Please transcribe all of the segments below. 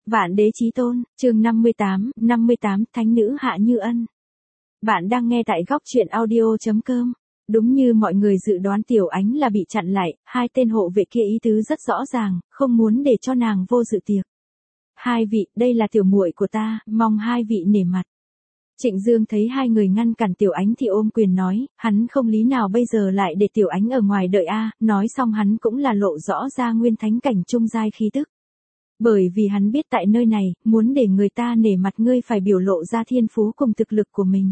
Vạn đế chí tôn, chương 58, Thánh nữ Hạ Như Ân. Bạn đang nghe tại góc truyện audio.com. Đúng như mọi người dự đoán, Tiểu Ánh là bị chặn lại, hai tên hộ vệ kia ý tứ rất rõ ràng, không muốn để cho nàng vô dự tiệc. Hai vị, đây là tiểu muội của ta, mong hai vị nể mặt. Trịnh Dương thấy hai người ngăn cản Tiểu Ánh thì ôm quyền nói, hắn không lý nào bây giờ lại để Tiểu Ánh ở ngoài đợi a. Nói xong hắn cũng là lộ rõ ra nguyên thánh cảnh trung giai khí tức. Bởi vì hắn biết tại nơi này, muốn để người ta nể mặt ngươi phải biểu lộ ra thiên phú cùng thực lực của mình.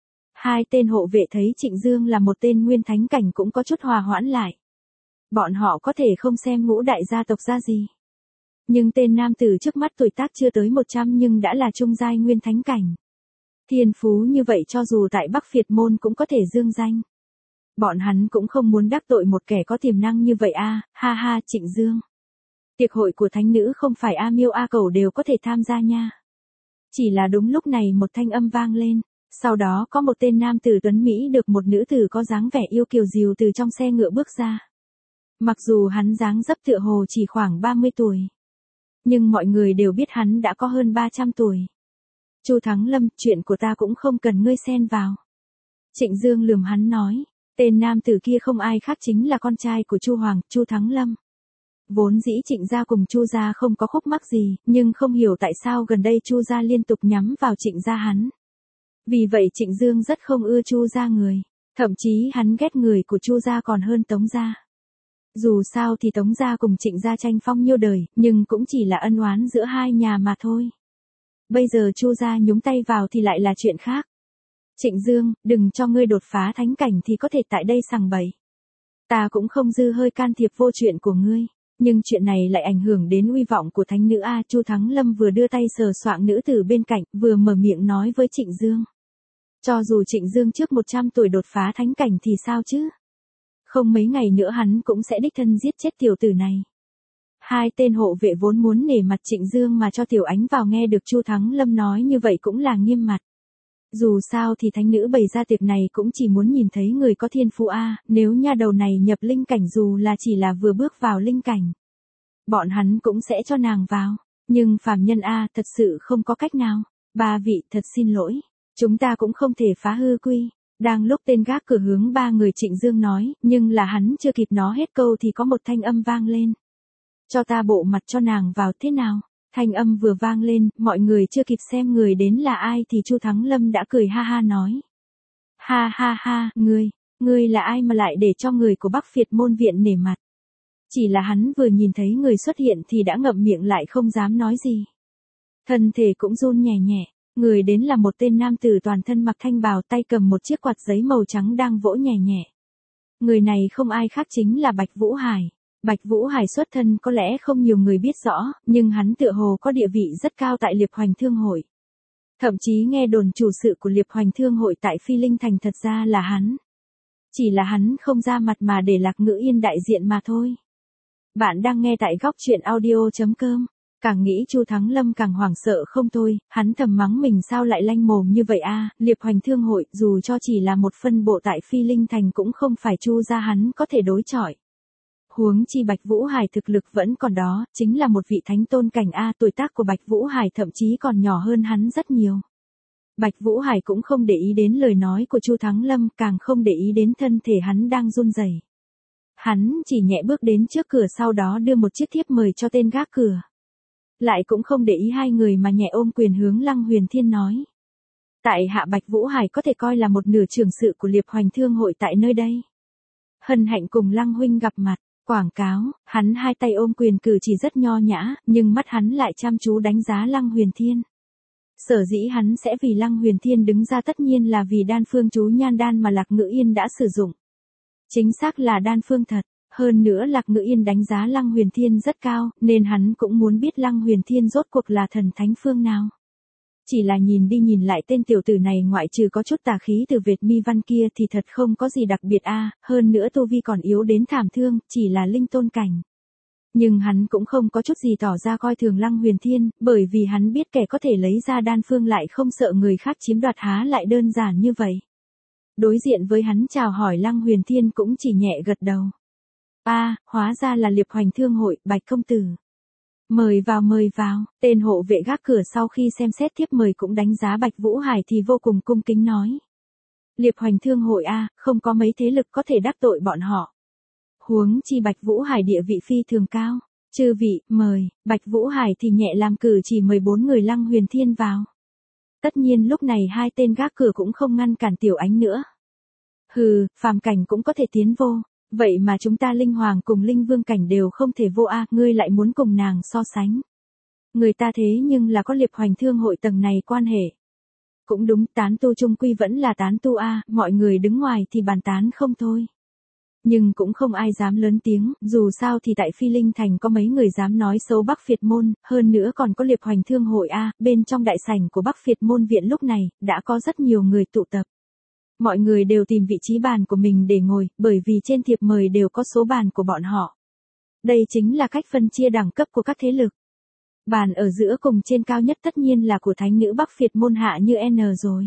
Hai tên hộ vệ thấy Trịnh Dương là một tên nguyên thánh cảnh cũng có chút hòa hoãn lại. Bọn họ có thể không xem ngũ đại gia tộc ra gì. Nhưng tên nam tử trước mắt tuổi tác chưa tới 100 nhưng đã là trung giai nguyên thánh cảnh. Thiên phú như vậy cho dù tại Bắc Việt môn cũng có thể dương danh. Bọn hắn cũng không muốn đắc tội một kẻ có tiềm năng như vậy a. Ha ha, Trịnh Dương. Tiệc hội của thánh nữ không phải A Miêu A Cẩu đều có thể tham gia nha. Chỉ là đúng lúc này một thanh âm vang lên, sau đó có một tên nam tử tuấn Mỹ được một nữ tử có dáng vẻ yêu kiều dìu từ trong xe ngựa bước ra. Mặc dù hắn dáng dấp tựa hồ chỉ khoảng 30 tuổi. Nhưng mọi người đều biết hắn đã có hơn 300 tuổi. Chu Thắng Lâm, chuyện của ta cũng không cần ngươi xen vào. Trịnh Dương lườm hắn nói, tên nam tử kia không ai khác chính là con trai của Chu Hoàng, Chu Thắng Lâm. Vốn dĩ Trịnh gia cùng Chu gia không có khúc mắc gì, nhưng không hiểu tại sao gần đây Chu gia liên tục nhắm vào Trịnh gia hắn. Vì vậy Trịnh Dương rất không ưa Chu gia người, thậm chí hắn ghét người của Chu gia còn hơn Tống gia. Dù sao thì Tống gia cùng Trịnh gia tranh phong nhiêu đời, nhưng cũng chỉ là ân oán giữa hai nhà mà thôi. Bây giờ Chu gia nhúng tay vào thì lại là chuyện khác. Trịnh Dương, đừng cho ngươi đột phá thánh cảnh thì có thể tại đây sằng bậy. Ta cũng không dư hơi can thiệp vô chuyện của ngươi. Nhưng chuyện này lại ảnh hưởng đến uy vọng của thánh nữ a. Chu Thắng Lâm vừa đưa tay sờ soạng nữ tử bên cạnh, vừa mở miệng nói với Trịnh Dương. Cho dù Trịnh Dương trước 100 tuổi đột phá thánh cảnh thì sao chứ? Không mấy ngày nữa hắn cũng sẽ đích thân giết chết tiểu tử này. Hai tên hộ vệ vốn muốn nể mặt Trịnh Dương mà cho Tiểu Ánh vào nghe được Chu Thắng Lâm nói như vậy cũng là nghiêm mặt. Dù sao thì thánh nữ bày ra tiệc này cũng chỉ muốn nhìn thấy người có thiên phú a. Nếu nha đầu này nhập linh cảnh dù là chỉ là vừa bước vào linh cảnh, bọn hắn cũng sẽ cho nàng vào. Nhưng phàm nhân a, thật sự không có cách nào. Ba vị, thật xin lỗi, chúng ta cũng không thể phá hư quy. Đang lúc tên gác cửa hướng ba người Trịnh Dương nói, nhưng là hắn chưa kịp nói hết câu thì có một thanh âm vang lên. Cho ta bộ mặt cho nàng vào thế nào? Thanh âm vừa vang lên, mọi người chưa kịp xem người đến là ai thì Chu Thắng Lâm đã cười ha ha nói. Ha ha ha, ngươi là ai mà lại để cho người của Bắc Việt môn viện nể mặt? Chỉ là hắn vừa nhìn thấy người xuất hiện thì đã ngậm miệng lại không dám nói gì. Thân thể cũng run nhẹ nhẹ, người đến là một tên nam tử toàn thân mặc thanh bào, tay cầm một chiếc quạt giấy màu trắng đang vỗ nhẹ nhẹ. Người này không ai khác chính là Bạch Vũ Hải. Bạch Vũ Hải xuất thân có lẽ không nhiều người biết rõ, nhưng hắn tựa hồ có địa vị rất cao tại Liệp Hoành Thương Hội. Thậm chí nghe đồn chủ sự của Liệp Hoành Thương Hội tại Phi Linh Thành thật ra là hắn. Chỉ là hắn không ra mặt mà để Lạc Ngữ Yên đại diện mà thôi. Bạn đang nghe tại góc truyện audio.com. Càng nghĩ Chu Thắng Lâm càng hoảng sợ không thôi, hắn thầm mắng mình sao lại lanh mồm như vậy a. Liệp Hoành Thương Hội dù cho chỉ là một phân bộ tại Phi Linh Thành cũng không phải Chu gia hắn có thể đối chọi. Huống chi Bạch Vũ Hải thực lực vẫn còn đó, chính là một vị thánh tôn cảnh a. Tuổi tác của Bạch Vũ Hải thậm chí còn nhỏ hơn hắn rất nhiều. Bạch Vũ Hải cũng không để ý đến lời nói của Chu Thắng Lâm, càng không để ý đến thân thể hắn đang run rẩy. Hắn chỉ nhẹ bước đến trước cửa, sau đó đưa một chiếc thiếp mời cho tên gác cửa. Lại cũng không để ý hai người mà nhẹ ôm quyền hướng Lăng Huyền Thiên nói. Tại hạ Bạch Vũ Hải có thể coi là một nửa trưởng sự của Liệp Hoành Thương Hội tại nơi đây. Hân hạnh cùng Lăng huynh gặp mặt. Quảng cáo, hắn hai tay ôm quyền cử chỉ rất nho nhã, nhưng mắt hắn lại chăm chú đánh giá Lăng Huyền Thiên. Sở dĩ hắn sẽ vì Lăng Huyền Thiên đứng ra tất nhiên là vì đan phương chú nhan đan mà Lạc Ngữ Yên đã sử dụng. Chính xác là đan phương thật, hơn nữa Lạc Ngữ Yên đánh giá Lăng Huyền Thiên rất cao, nên hắn cũng muốn biết Lăng Huyền Thiên rốt cuộc là thần thánh phương nào. Chỉ là nhìn đi nhìn lại tên tiểu tử này ngoại trừ có chút tà khí từ Việt mi văn kia thì thật không có gì đặc biệt a. Hơn nữa tu vi còn yếu đến thảm thương, chỉ là linh tôn cảnh. Nhưng hắn cũng không có chút gì tỏ ra coi thường Lăng Huyền Thiên, bởi vì hắn biết kẻ có thể lấy ra đan phương lại không sợ người khác chiếm đoạt há lại đơn giản như vậy. Đối diện với hắn chào hỏi Lăng Huyền Thiên cũng chỉ nhẹ gật đầu. Hóa ra là Liệp Hoành Thương Hội, Bạch công tử. Mời vào mời vào, tên hộ vệ gác cửa sau khi xem xét thiếp mời cũng đánh giá Bạch Vũ Hải thì vô cùng cung kính nói. Liệp Hoành Thương hội a, không có mấy thế lực có thể đắc tội bọn họ. Huống chi Bạch Vũ Hải địa vị phi thường cao. Chư vị, mời, Bạch Vũ Hải thì nhẹ làm cử chỉ mời 4 người Lăng Huyền Thiên vào. Tất nhiên lúc này hai tên gác cửa cũng không ngăn cản Tiểu Ánh nữa. Hừ, phàm cảnh cũng có thể tiến vô, vậy mà chúng ta Linh Hoàng cùng Linh Vương cảnh đều không thể vô a, ngươi lại muốn cùng nàng so sánh. Người ta thế nhưng là có Liệp Hoành Thương hội tầng này quan hệ. Cũng đúng, tán tu chung quy vẫn là tán tu a, mọi người đứng ngoài thì bàn tán không thôi. Nhưng cũng không ai dám lớn tiếng, dù sao thì tại Phi Linh Thành có mấy người dám nói xấu Bắc Phiệt Môn, hơn nữa còn có Liệp Hoành Thương hội a, bên trong đại sảnh của Bắc Phiệt Môn viện lúc này, đã có rất nhiều người tụ tập. Mọi người đều tìm vị trí bàn của mình để ngồi, bởi vì trên thiệp mời đều có số bàn của bọn họ. Đây chính là cách phân chia đẳng cấp của các thế lực. Bàn ở giữa cùng trên cao nhất tất nhiên là của thánh nữ Bắc Phiệt Môn Hạ Như N rồi.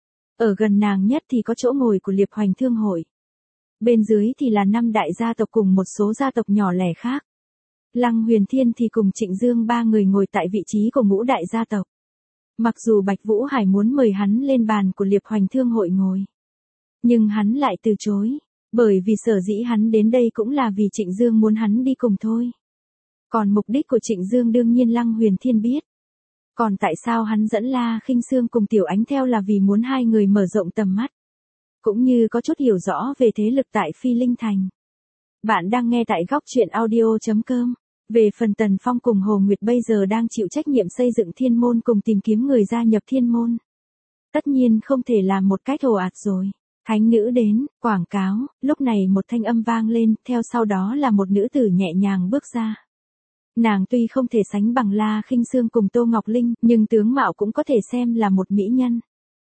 Ở gần nàng nhất thì có chỗ ngồi của Liệp Hoành Thương hội. Bên dưới thì là 5 đại gia tộc cùng một số gia tộc nhỏ lẻ khác. Lăng Huyền Thiên thì cùng Trịnh Dương 3 người ngồi tại vị trí của ngũ đại gia tộc. Mặc dù Bạch Vũ Hải muốn mời hắn lên bàn của Liệp Hoành Thương hội ngồi. Nhưng hắn lại từ chối. Bởi vì sở dĩ hắn đến đây cũng là vì Trịnh Dương muốn hắn đi cùng thôi. Còn mục đích của Trịnh Dương đương nhiên Lăng Huyền Thiên biết. Còn tại sao hắn dẫn La Khinh Sương cùng Tiểu Ánh theo là vì muốn hai người mở rộng tầm mắt. Cũng như có chút hiểu rõ về thế lực tại Phi Linh Thành. Bạn đang nghe tại góc truyện audio.com. Về phần Tần Phong cùng Hồ Nguyệt bây giờ đang chịu trách nhiệm xây dựng thiên môn cùng tìm kiếm người gia nhập thiên môn. Tất nhiên không thể làm một cách ồ ạt rồi. Thánh nữ đến, quảng cáo, lúc này một thanh âm vang lên, theo sau đó là một nữ tử nhẹ nhàng bước ra. Nàng tuy không thể sánh bằng La Khinh Sương cùng Tô Ngọc Linh, nhưng tướng mạo cũng có thể xem là một mỹ nhân.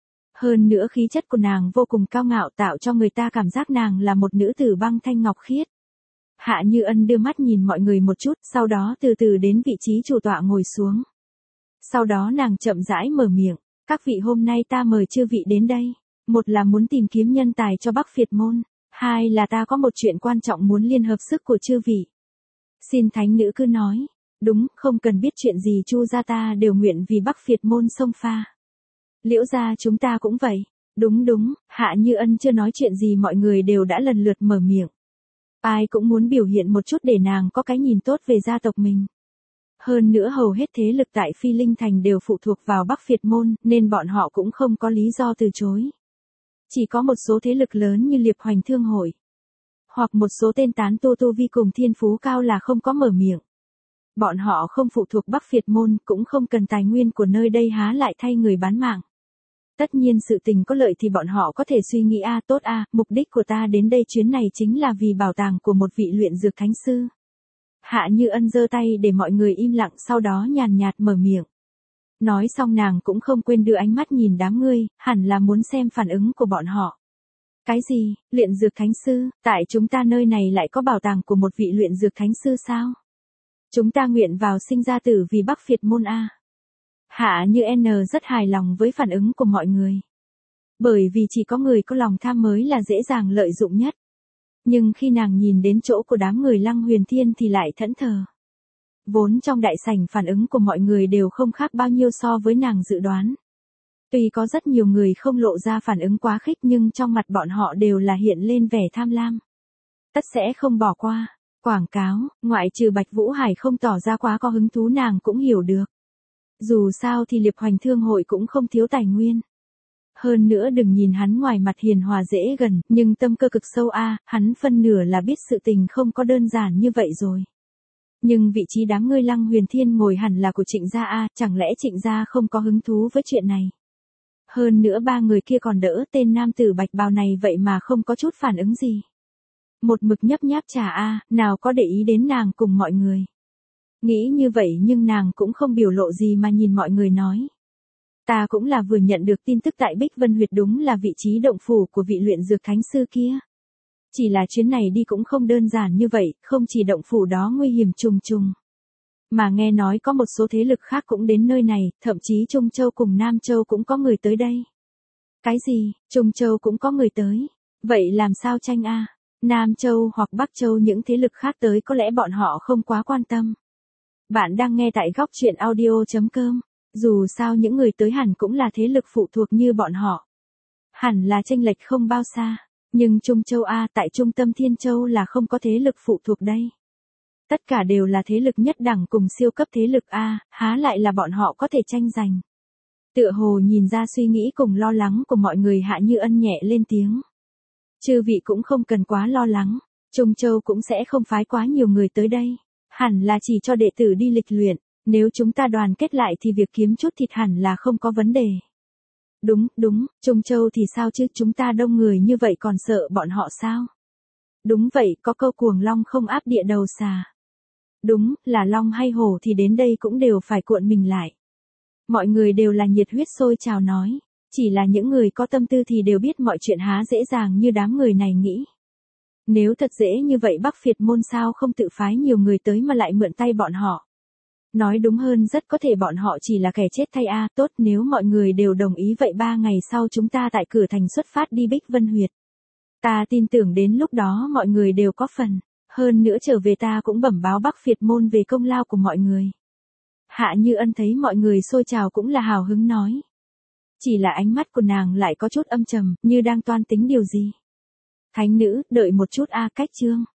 Hơn nữa khí chất của nàng vô cùng cao ngạo tạo cho người ta cảm giác nàng là một nữ tử băng thanh ngọc khiết. Hạ Như Ân đưa mắt nhìn mọi người một chút, sau đó từ từ đến vị trí chủ tọa ngồi xuống. Sau đó nàng chậm rãi mở miệng, các vị hôm nay ta mời chư vị đến đây. Một là muốn tìm kiếm nhân tài cho Bắc Phiệt Môn, hai là ta có một chuyện quan trọng muốn liên hợp sức của chư vị. Xin thánh nữ cứ nói, đúng, không cần biết chuyện gì Chu gia ta đều nguyện vì Bắc Phiệt Môn xông pha. Liễu gia chúng ta cũng vậy. Đúng đúng, Hạ Như Ân chưa nói chuyện gì mọi người đều đã lần lượt mở miệng. Ai cũng muốn biểu hiện một chút để nàng có cái nhìn tốt về gia tộc mình. Hơn nữa hầu hết thế lực tại Phi Linh Thành đều phụ thuộc vào Bắc Phiệt Môn, nên bọn họ cũng không có lý do từ chối. Chỉ có một số thế lực lớn như Liệp Hoành Thương hội. Hoặc một số tên tán tu vi cùng thiên phú cao là không có mở miệng. Bọn họ không phụ thuộc Bắc Phiệt Môn, cũng không cần tài nguyên của nơi đây há lại thay người bán mạng. Tất nhiên sự tình có lợi thì bọn họ có thể suy nghĩ tốt mục đích của ta đến đây chuyến này chính là vì bảo tàng của một vị luyện dược thánh sư. Hạ Như Ân giơ tay để mọi người im lặng sau đó nhàn nhạt mở miệng. Nói xong nàng cũng không quên đưa ánh mắt nhìn đám ngươi, hẳn là muốn xem phản ứng của bọn họ. Cái gì, luyện dược thánh sư, tại chúng ta nơi này lại có bảo tàng của một vị luyện dược thánh sư sao? Chúng ta nguyện vào sinh ra tử vì Bắc Phiệt Môn a. Hạ Như N rất hài lòng với phản ứng của mọi người. Bởi vì chỉ có người có lòng tham mới là dễ dàng lợi dụng nhất. Nhưng khi nàng nhìn đến chỗ của đám người Lăng Huyền Thiên thì lại thẫn thờ. Vốn trong đại sảnh phản ứng của mọi người đều không khác bao nhiêu so với nàng dự đoán. Tuy có rất nhiều người không lộ ra phản ứng quá khích nhưng trong mặt bọn họ đều là hiện lên vẻ tham lam. Tất sẽ không bỏ qua. Quảng cáo, ngoại trừ Bạch Vũ Hải không tỏ ra quá có hứng thú nàng cũng hiểu được. Dù sao thì Liệp Hoành Thương hội cũng không thiếu tài nguyên. Hơn nữa đừng nhìn hắn ngoài mặt hiền hòa dễ gần, nhưng tâm cơ cực sâu hắn phân nửa là biết sự tình không có đơn giản như vậy rồi. Nhưng vị trí đám ngươi Lăng Huyền Thiên ngồi hẳn là của Trịnh gia chẳng lẽ Trịnh gia không có hứng thú với chuyện này. Hơn nữa ba người kia còn đỡ tên nam tử bạch bào này vậy mà không có chút phản ứng gì. Một mực nhấp nháp trà nào có để ý đến nàng cùng mọi người. Nghĩ như vậy nhưng nàng cũng không biểu lộ gì mà nhìn mọi người nói. Ta cũng là vừa nhận được tin tức tại Bích Vân Huyệt đúng là vị trí động phủ của vị luyện dược thánh sư kia. Chỉ là chuyến này đi cũng không đơn giản như vậy, không chỉ động phủ đó nguy hiểm trùng trùng. Mà nghe nói có một số thế lực khác cũng đến nơi này, thậm chí Trung Châu cùng Nam Châu cũng có người tới đây. Cái gì, Trung Châu cũng có người tới? Vậy làm sao tranh Nam Châu hoặc Bắc Châu những thế lực khác tới có lẽ bọn họ không quá quan tâm. Bạn đang nghe tại góc chuyện audio.com. Dù sao những người tới hẳn cũng là thế lực phụ thuộc như bọn họ. Hẳn là chênh lệch không bao xa. Nhưng Trung Châu A tại trung tâm Thiên Châu là không có thế lực phụ thuộc đây. Tất cả đều là thế lực nhất đẳng cùng siêu cấp thế lực A, há lại là bọn họ có thể tranh giành. Tựa hồ nhìn ra suy nghĩ cùng lo lắng của mọi người, Hạ Như Ân nhẹ lên tiếng. Chư vị cũng không cần quá lo lắng, Trung Châu cũng sẽ không phái quá nhiều người tới đây. Hẳn là chỉ cho đệ tử đi lịch luyện, nếu chúng ta đoàn kết lại thì việc kiếm chút thịt hẳn là không có vấn đề. Đúng, Trung Châu thì sao chứ, chúng ta đông người như vậy còn sợ bọn họ sao? Đúng vậy, có câu cuồng long không áp địa đầu xà. Đúng, là long hay hổ thì đến đây cũng đều phải cuộn mình lại. Mọi người đều là nhiệt huyết sôi trào nói, chỉ là những người có tâm tư thì đều biết mọi chuyện há dễ dàng như đám người này nghĩ. Nếu thật dễ như vậy Bắc Phiệt môn sao không tự phái nhiều người tới mà lại mượn tay bọn họ. Nói đúng hơn rất có thể bọn họ chỉ là kẻ chết thay a. Tốt, nếu mọi người đều đồng ý vậy 3 ngày sau chúng ta tại cửa thành xuất phát đi Bích Vân Huyệt. Ta tin tưởng đến lúc đó mọi người đều có phần, hơn nữa trở về ta cũng bẩm báo Bắc Phiệt môn về công lao của mọi người. Hạ Như Ân thấy mọi người sôi trào cũng là hào hứng nói. Chỉ là ánh mắt của nàng lại có chút âm trầm, như đang toan tính điều gì. Thánh nữ, đợi một chút a, cách chương.